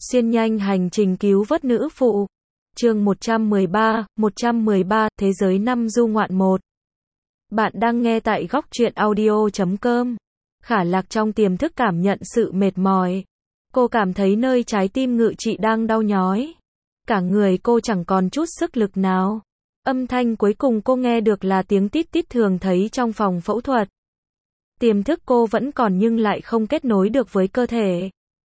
Xuyên nhanh hành trình cứu vớt nữ phụ. Chương 113, Thế giới năm du ngoạn 1. Bạn đang nghe tại góc truyện audio.com. Khả Lạc trong tiềm thức cảm nhận sự mệt mỏi. Cô cảm thấy nơi trái tim ngự trị đang đau nhói. Cả người cô chẳng còn chút sức lực nào. Âm thanh cuối cùng cô nghe được là tiếng tít tít thường thấy trong phòng phẫu thuật. Tiềm thức cô vẫn còn nhưng lại không kết nối được với cơ thể.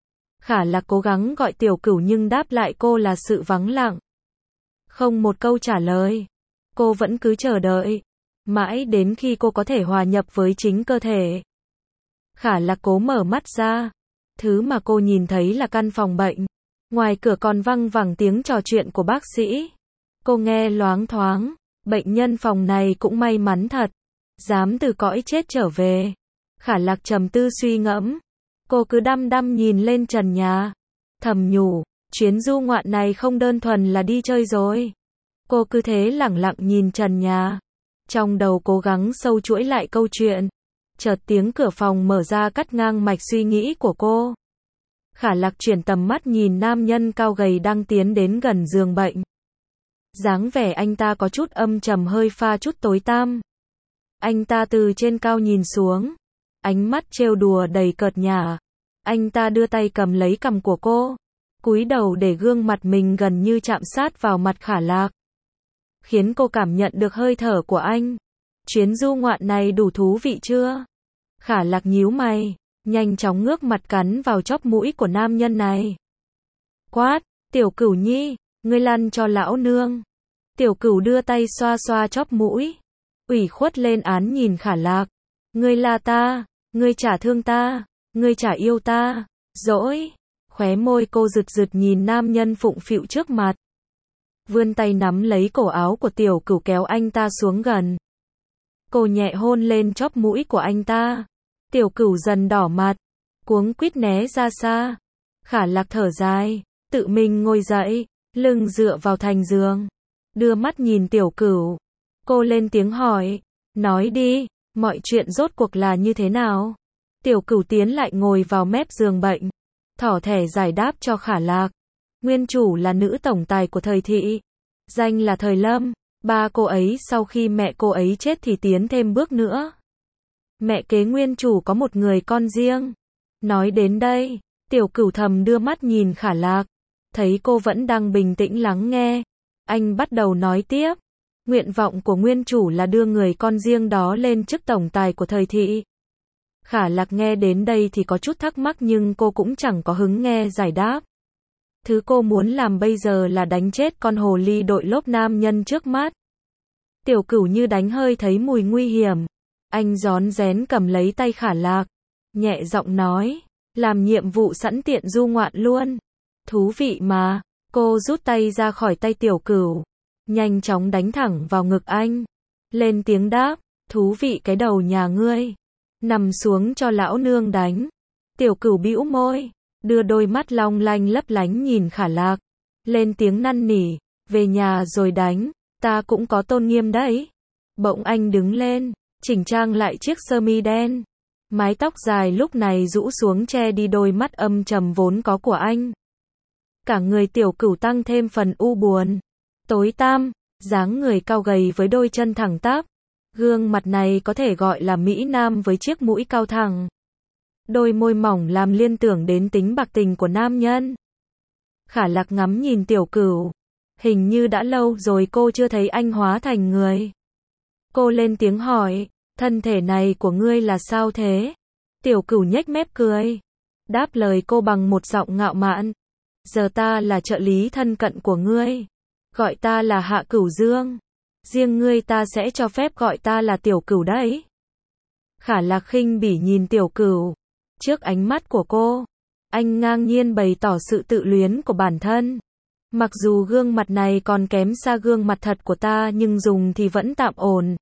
Khả Lạc cố gắng gọi Tiểu Cửu nhưng đáp lại cô là sự vắng lặng. Không một câu trả lời. Cô vẫn cứ chờ đợi. Mãi đến khi cô có thể hòa nhập với chính cơ thể. Khả Lạc cố mở mắt ra. Thứ mà cô nhìn thấy là căn phòng bệnh. Ngoài cửa còn văng vẳng tiếng trò chuyện của bác sĩ. Cô nghe loáng thoáng. Bệnh nhân phòng này cũng may mắn thật. Dám từ cõi chết trở về. Khả Lạc trầm tư suy ngẫm. Cô cứ đăm đăm nhìn lên trần nhà. Thầm nhủ, chuyến du ngoạn này không đơn thuần là đi chơi rồi. Cô cứ thế lẳng lặng nhìn trần nhà. Trong đầu cố gắng sâu chuỗi lại câu chuyện. Chợt tiếng cửa phòng mở ra cắt ngang mạch suy nghĩ của cô. Khả Lạc chuyển tầm mắt nhìn nam nhân cao gầy đang tiến đến gần giường bệnh. Dáng vẻ anh ta có chút âm trầm hơi pha chút tối tăm. Anh ta từ trên cao nhìn xuống. Ánh mắt trêu đùa đầy cợt nhả. Anh ta đưa tay cầm lấy cằm của cô. Cúi đầu để gương mặt mình gần như chạm sát vào mặt Khả Lạc. Khiến cô cảm nhận được hơi thở của anh. Chuyến du ngoạn này đủ thú vị chưa? Khả Lạc nhíu mày. Nhanh chóng ngước mặt cắn vào chóp mũi của nam nhân này. Quát, Tiểu Cửu nhi, ngươi lăn cho lão nương. Tiểu Cửu đưa tay xoa xoa chóp mũi. Ủy khuất lên án nhìn Khả Lạc. Ngươi là ta, ngươi chả thương ta, ngươi chả yêu ta, dỗi. Khóe môi cô rực rực nhìn nam nhân phụng phịu trước mặt. Vươn tay nắm lấy cổ áo của Tiểu Cửu kéo anh ta xuống gần. Cô nhẹ hôn lên chóp mũi của anh ta. Tiểu Cửu dần đỏ mặt, cuống quýt né ra xa. Khả Lạc thở dài, tự mình ngồi dậy, lưng dựa vào thành giường. Đưa mắt nhìn Tiểu Cửu. Cô lên tiếng hỏi, nói đi, mọi chuyện rốt cuộc là như thế nào? Tiểu Cửu tiến lại ngồi vào mép giường bệnh. Thỏ thẻ giải đáp cho Khả Lạc. Nguyên chủ là nữ tổng tài của thời thị. Danh là Thời Lâm. Ba cô ấy sau khi mẹ cô ấy chết thì tiến thêm bước nữa. Mẹ kế nguyên chủ có một người con riêng. Nói đến đây, Tiểu Cửu thầm đưa mắt nhìn Khả Lạc. Thấy cô vẫn đang bình tĩnh lắng nghe. Anh bắt đầu nói tiếp. Nguyện vọng của nguyên chủ là đưa người con riêng đó lên chức tổng tài của thời thị. Khả Lạc nghe đến đây thì có chút thắc mắc nhưng cô cũng chẳng có hứng nghe giải đáp. Thứ cô muốn làm bây giờ là đánh chết con hồ ly đội lốt nam nhân trước mắt. Tiểu Cửu như đánh hơi thấy mùi nguy hiểm. Anh rón rén cầm lấy tay Khả Lạc. Nhẹ giọng nói. Làm nhiệm vụ sẵn tiện du ngoạn luôn. Thú vị mà. Cô rút tay ra khỏi tay Tiểu Cửu. Nhanh chóng đánh thẳng vào ngực anh. Lên tiếng đáp. Thú vị cái đầu nhà ngươi. Nằm xuống cho lão nương đánh. Tiểu Cửu bĩu môi. Đưa đôi mắt long lanh lấp lánh nhìn Khả Lạc. Lên tiếng năn nỉ. Về nhà rồi đánh. Ta cũng có tôn nghiêm đấy. Bỗng anh đứng lên. Chỉnh trang lại chiếc sơ mi đen. Mái tóc dài lúc này rũ xuống che đi đôi mắt âm trầm vốn có của anh. Cả người Tiểu Cửu tăng thêm phần u buồn. Tối tăm, dáng người cao gầy với đôi chân thẳng tắp. Gương mặt này có thể gọi là Mỹ Nam với chiếc mũi cao thẳng. Đôi môi mỏng làm liên tưởng đến tính bạc tình của nam nhân. Khả Lạc ngắm nhìn Tiểu Cửu. Hình như đã lâu rồi cô chưa thấy anh hóa thành người. Cô lên tiếng hỏi, thân thể này của ngươi là sao thế? Tiểu Cửu nhếch mép cười. Đáp lời cô bằng một giọng ngạo mạn. Giờ ta là trợ lý thân cận của ngươi. Gọi ta là Hạ Cửu Dương. Riêng ngươi ta sẽ cho phép gọi ta là Tiểu Cửu đấy. Khả Lạc khinh bỉ nhìn Tiểu Cửu. Trước ánh mắt của cô, anh ngang nhiên bày tỏ sự tự luyến của bản thân. Mặc dù gương mặt này còn kém xa gương mặt thật của ta nhưng dùng thì vẫn tạm ổn.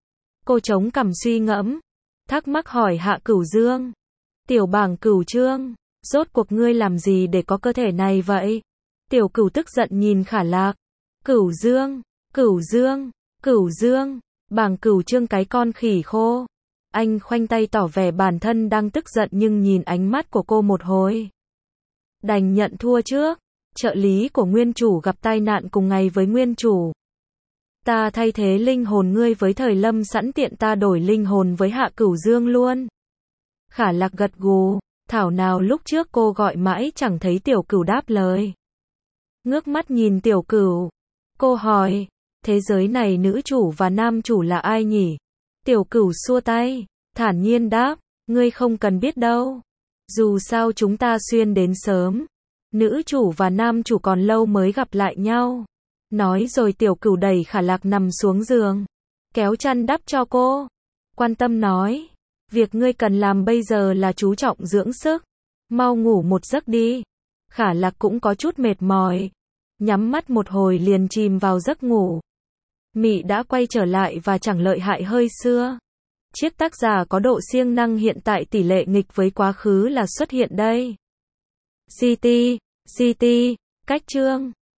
Cô chống cằm suy ngẫm. Thắc mắc hỏi Hạ Cửu Dương. Tiểu bảng Cửu Trương. Rốt cuộc ngươi làm gì để có cơ thể này vậy? Tiểu Cửu tức giận nhìn Khả Lạc. Cửu Dương, Cửu Dương, Cửu Dương. Bảng Cửu Trương cái con khỉ khô. Anh khoanh tay tỏ vẻ bản thân đang tức giận nhưng nhìn ánh mắt của cô một hồi. Đành nhận thua trước. Trợ lý của nguyên chủ gặp tai nạn cùng ngày với nguyên chủ. Ta thay thế linh hồn ngươi với Thời Lâm, sẵn tiện ta đổi linh hồn với Hạ Cửu Dương luôn. Khả Lạc gật gù, thảo nào lúc trước cô gọi mãi chẳng thấy Tiểu Cửu đáp lời. Ngước mắt nhìn Tiểu Cửu, cô hỏi, thế giới này nữ chủ và nam chủ là ai nhỉ? Tiểu Cửu xua tay, thản nhiên đáp, ngươi không cần biết đâu. Dù sao chúng ta xuyên đến sớm. Nữ chủ và nam chủ còn lâu mới gặp lại nhau. Nói rồi Tiểu Cửu đẩy Khả Lạc nằm xuống giường, kéo chăn đắp cho cô. Quan tâm nói, việc ngươi cần làm bây giờ là chú trọng dưỡng sức. Mau ngủ một giấc đi. Khả Lạc cũng có chút mệt mỏi. Nhắm mắt một hồi liền chìm vào giấc ngủ. Mị đã quay trở lại và chẳng lợi hại hơi xưa. Chiếc tác giả có độ siêng năng hiện tại tỷ lệ nghịch với quá khứ là xuất hiện đây. GT, cách chương.